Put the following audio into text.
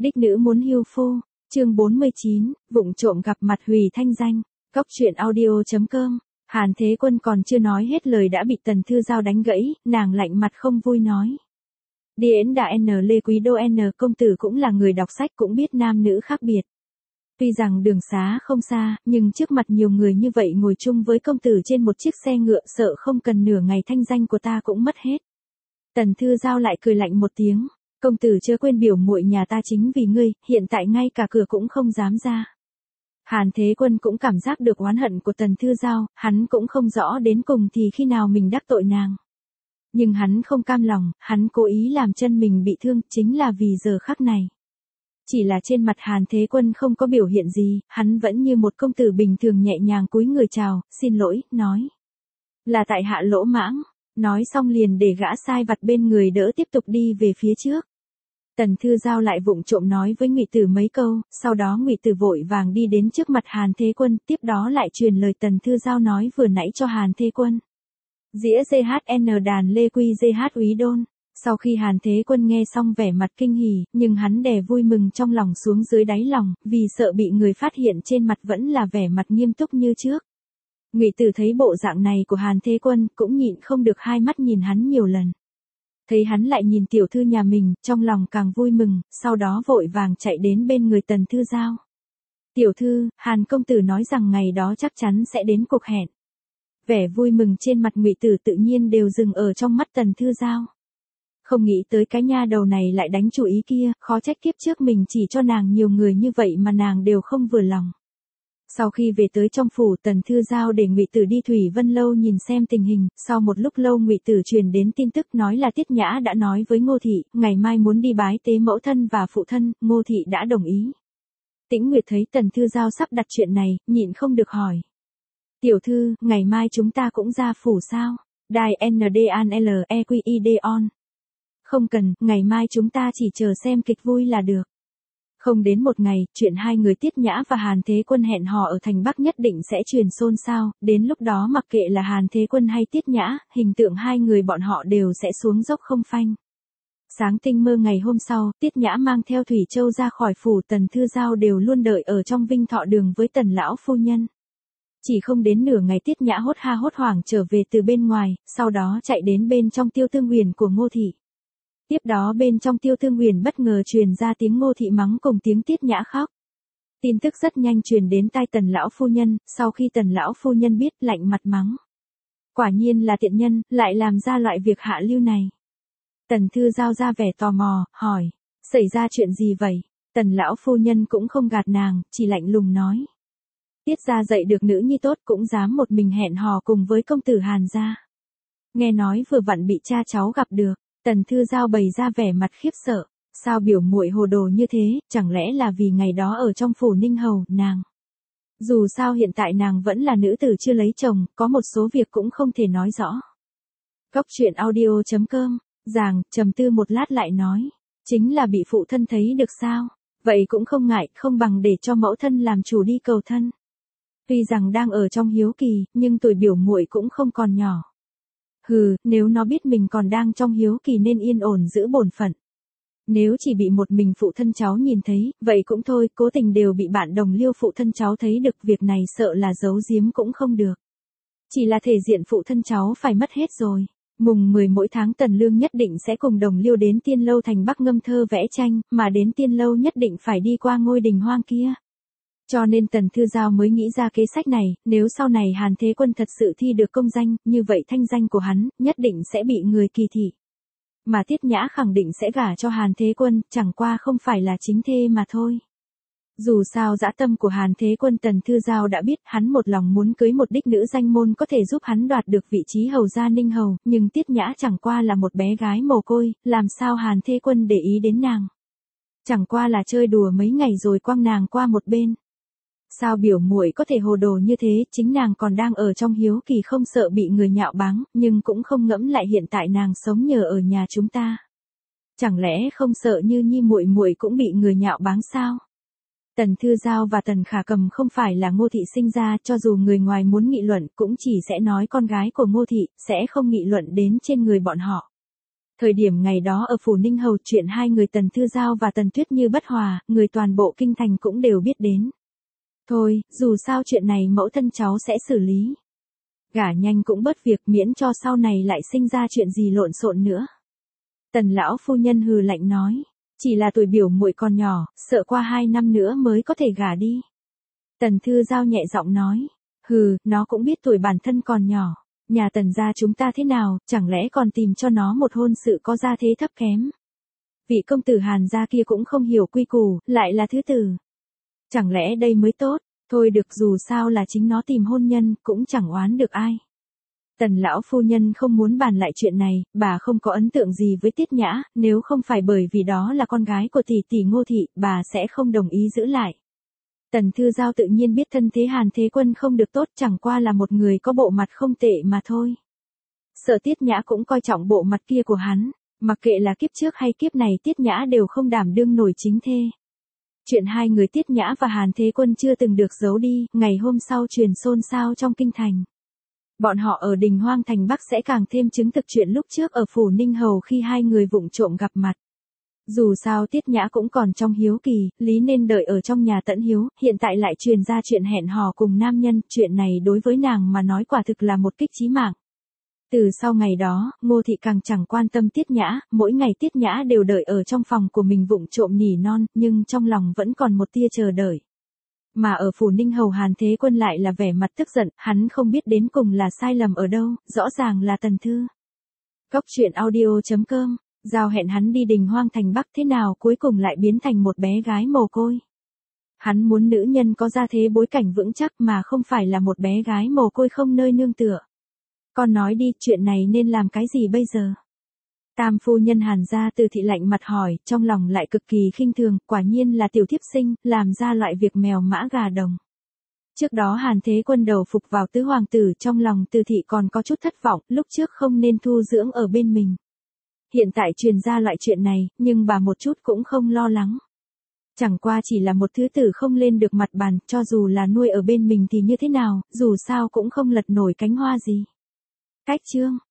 Đích nữ muốn hưu phu, chương 49, vụng trộm gặp mặt hủy thanh danh, Cóc truyện audio.com. Hàn Thế Quân còn chưa nói hết lời đã bị Tần Thư Giao đánh gãy, nàng lạnh mặt không vui nói. Điễn đã Lê Quý Đô công tử cũng là người đọc sách cũng biết nam nữ khác biệt. Tuy rằng đường xá không xa, nhưng trước mặt nhiều người như vậy ngồi chung với công tử trên một chiếc xe ngựa sợ không cần nửa ngày thanh danh của ta cũng mất hết. Tần Thư Giao lại cười lạnh một tiếng, công tử chớ quên biểu muội nhà ta chính vì ngươi, hiện tại ngay cả cửa cũng không dám ra. Hàn Thế Quân cũng cảm giác được oán hận của Tần Thư Giao, hắn cũng không rõ đến cùng thì khi nào mình đắc tội nàng. Nhưng hắn không cam lòng, hắn cố ý làm chân mình bị thương chính là vì giờ khắc này. Chỉ là trên mặt Hàn Thế Quân không có biểu hiện gì, hắn vẫn như một công tử bình thường nhẹ nhàng cúi người chào, xin lỗi, nói. Là tại hạ lỗ mãng, nói xong liền để gã sai vặt bên người đỡ tiếp tục đi về phía trước. Tần Thư Giao lại vụng trộm nói với Ngụy Tử mấy câu, sau đó Ngụy Tử vội vàng đi đến trước mặt Hàn Thế Quân, tiếp đó lại truyền lời Tần Thư Giao nói vừa nãy cho Hàn Thế Quân. Dĩa GHN đàn Lê Quy GH Úy Đôn. Sau khi Hàn Thế Quân nghe xong vẻ mặt kinh hỉ, nhưng hắn đè vui mừng trong lòng xuống dưới đáy lòng, vì sợ bị người phát hiện trên mặt vẫn là vẻ mặt nghiêm túc như trước. Ngụy Tử thấy bộ dạng này của Hàn Thế Quân, cũng nhịn không được hai mắt nhìn hắn nhiều lần. Thấy hắn lại nhìn tiểu thư nhà mình, trong lòng càng vui mừng, sau đó vội vàng chạy đến bên người Tần Thư Giao. Tiểu thư, Hàn công tử nói rằng ngày đó chắc chắn sẽ đến cuộc hẹn. Vẻ vui mừng trên mặt Ngụy Tử tự nhiên đều dừng ở trong mắt Tần Thư Giao. Không nghĩ tới cái nha đầu này lại đánh chủ ý kia, khó trách kiếp trước mình chỉ cho nàng nhiều người như vậy mà nàng đều không vừa lòng. Sau khi về tới trong phủ, Tần Thư Giao để Ngụy Tử đi Thủy Vân Lâu nhìn xem tình hình, sau một lúc lâu Ngụy Tử truyền đến tin tức nói là Tiết Nhã đã nói với Ngô Thị, ngày mai muốn đi bái tế mẫu thân và phụ thân, Ngô Thị đã đồng ý. Tĩnh Nguyệt thấy Tần Thư Giao sắp đặt chuyện này, nhịn không được hỏi. Tiểu thư, ngày mai chúng ta cũng ra phủ sao? Đài NDANLEQID on. Không cần, ngày mai chúng ta chỉ chờ xem kịch vui là được. Không đến một ngày, chuyện hai người Tiết Nhã và Hàn Thế Quân hẹn hò ở thành Bắc nhất định sẽ truyền xôn xao, đến lúc đó mặc kệ là Hàn Thế Quân hay Tiết Nhã, hình tượng hai người bọn họ đều sẽ xuống dốc không phanh. Sáng tinh mơ ngày hôm sau, Tiết Nhã mang theo Thủy Châu ra khỏi phủ, Tần Thư Giao đều luôn đợi ở trong Vinh Thọ Đường với Tần lão phu nhân. Chỉ không đến nửa ngày Tiết Nhã hốt ha hốt hoảng trở về từ bên ngoài, sau đó chạy đến bên trong Tiêu Tương Huyền của Ngô Thị. Tiếp đó bên trong Tiêu Tương Huyền bất ngờ truyền ra tiếng Ngô Thị mắng cùng tiếng Tiết Nhã khóc. Tin tức rất nhanh truyền đến tai Tần lão phu nhân, sau khi Tần lão phu nhân biết lạnh mặt mắng. Quả nhiên là tiện nhân, lại làm ra loại việc hạ lưu này. Tần Thư Giao ra vẻ tò mò, hỏi, xảy ra chuyện gì vậy? Tần lão phu nhân cũng không gạt nàng, chỉ lạnh lùng nói. Tiết gia dạy được nữ nhi tốt cũng dám một mình hẹn hò cùng với công tử Hàn gia. Nghe nói vừa vặn bị cha cháu gặp được. Tần Thư Giao bày ra vẻ mặt khiếp sợ, sao biểu muội hồ đồ như thế, chẳng lẽ là vì ngày đó ở trong phủ Ninh Hầu, nàng. Dù sao hiện tại nàng vẫn là nữ tử chưa lấy chồng, có một số việc cũng không thể nói rõ. Cóc truyện audio.com, Giàng, trầm tư một lát lại nói, chính là bị phụ thân thấy được sao, vậy cũng không ngại, không bằng để cho mẫu thân làm chủ đi cầu thân. Tuy rằng đang ở trong hiếu kỳ, nhưng tuổi biểu muội cũng không còn nhỏ. Hừ, nếu nó biết mình còn đang trong hiếu kỳ nên yên ổn giữ bổn phận. Nếu chỉ bị một mình phụ thân cháu nhìn thấy, vậy cũng thôi, cố tình đều bị bạn đồng liêu phụ thân cháu thấy được, việc này sợ là giấu giếm cũng không được. Chỉ là thể diện phụ thân cháu phải mất hết rồi. Mùng 10 mỗi tháng Tần Lương nhất định sẽ cùng đồng liêu đến Tiên Lâu thành Bắc ngâm thơ vẽ tranh, mà đến Tiên Lâu nhất định phải đi qua ngôi đình hoang kia. Cho nên Tần Thư Giao mới nghĩ ra kế sách này, nếu sau này Hàn Thế Quân thật sự thi được công danh, như vậy thanh danh của hắn, nhất định sẽ bị người kỳ thị. Mà Tiết Nhã khẳng định sẽ gả cho Hàn Thế Quân, chẳng qua không phải là chính thê mà thôi. Dù sao dã tâm của Hàn Thế Quân Tần Thư Giao đã biết, hắn một lòng muốn cưới một đích nữ danh môn có thể giúp hắn đoạt được vị trí hầu gia Ninh Hầu, nhưng Tiết Nhã chẳng qua là một bé gái mồ côi, làm sao Hàn Thế Quân để ý đến nàng. Chẳng qua là chơi đùa mấy ngày rồi quăng nàng qua một bên. Sao biểu muội có thể hồ đồ như thế, chính nàng còn đang ở trong hiếu kỳ không sợ bị người nhạo báng, nhưng cũng không ngẫm lại hiện tại nàng sống nhờ ở nhà chúng ta. Chẳng lẽ không sợ Như Nhi muội muội cũng bị người nhạo báng sao? Tần Thư Giao và Tần Khả Cầm không phải là Ngô Thị sinh ra, cho dù người ngoài muốn nghị luận cũng chỉ sẽ nói con gái của Ngô Thị, sẽ không nghị luận đến trên người bọn họ. Thời điểm ngày đó ở Phủ Ninh Hầu chuyện hai người Tần Thư Giao và Tần Tuyết Như bất hòa, người toàn bộ kinh thành cũng đều biết đến. Thôi, dù sao chuyện này mẫu thân cháu sẽ xử lý. Gả nhanh cũng bớt việc miễn cho sau này lại sinh ra chuyện gì lộn xộn nữa. Tần lão phu nhân hừ lạnh nói. Chỉ là tuổi biểu muội còn nhỏ, sợ qua 2 năm nữa mới có thể gả đi. Tần Thư Giao nhẹ giọng nói. Hừ, nó cũng biết tuổi bản thân còn nhỏ. Nhà Tần gia chúng ta thế nào, chẳng lẽ còn tìm cho nó một hôn sự có gia thế thấp kém. Vị công tử Hàn gia kia cũng không hiểu quy củ, lại là thứ tử. Chẳng lẽ đây mới tốt, thôi được dù sao là chính nó tìm hôn nhân, cũng chẳng oán được ai. Tần lão phu nhân không muốn bàn lại chuyện này, bà không có ấn tượng gì với Tiết Nhã, nếu không phải bởi vì đó là con gái của tỷ tỷ Ngô thị, bà sẽ không đồng ý giữ lại. Tần Thư Giao tự nhiên biết thân thế Hàn Thế Quân không được tốt, chẳng qua là một người có bộ mặt không tệ mà thôi. Sợ Tiết Nhã cũng coi trọng bộ mặt kia của hắn, mặc kệ là kiếp trước hay kiếp này Tiết Nhã đều không đảm đương nổi chính thê. Chuyện hai người Tiết Nhã và Hàn Thế Quân chưa từng được giấu đi, ngày hôm sau truyền xôn xao trong kinh thành. Bọn họ ở Đình Hoang thành Bắc sẽ càng thêm chứng thực chuyện lúc trước ở Phủ Ninh Hầu khi hai người vụng trộm gặp mặt. Dù sao Tiết Nhã cũng còn trong hiếu kỳ, lý nên đợi ở trong nhà tẫn hiếu, hiện tại lại truyền ra chuyện hẹn hò cùng nam nhân, chuyện này đối với nàng mà nói quả thực là một kích chí mạng. Từ sau ngày đó, Ngô thị càng chẳng quan tâm Tiết Nhã, mỗi ngày Tiết Nhã đều đợi ở trong phòng của mình vụng trộm nỉ non, nhưng trong lòng vẫn còn một tia chờ đợi. Mà ở Phủ Ninh Hầu Hàn Thế Quân lại là vẻ mặt tức giận, hắn không biết đến cùng là sai lầm ở đâu, rõ ràng là Tần Thư. Cốc.audio.com, giao hẹn hắn đi Đình Hoang thành Bắc thế nào cuối cùng lại biến thành một bé gái mồ côi. Hắn muốn nữ nhân có gia thế bối cảnh vững chắc mà không phải là một bé gái mồ côi không nơi nương tựa. Con nói đi, chuyện này nên làm cái gì bây giờ? Tam phu nhân Hàn gia Từ thị lạnh mặt hỏi, trong lòng lại cực kỳ khinh thường, quả nhiên là tiểu thiếp sinh, làm ra loại việc mèo mã gà đồng. Trước đó Hàn Thế Quân đầu phục vào tứ hoàng tử, trong lòng Từ thị còn có chút thất vọng, lúc trước không nên thu dưỡng ở bên mình. Hiện tại truyền ra loại chuyện này, nhưng bà một chút cũng không lo lắng. Chẳng qua chỉ là một thứ tử không lên được mặt bàn, cho dù là nuôi ở bên mình thì như thế nào, dù sao cũng không lật nổi cánh hoa gì. Cách chương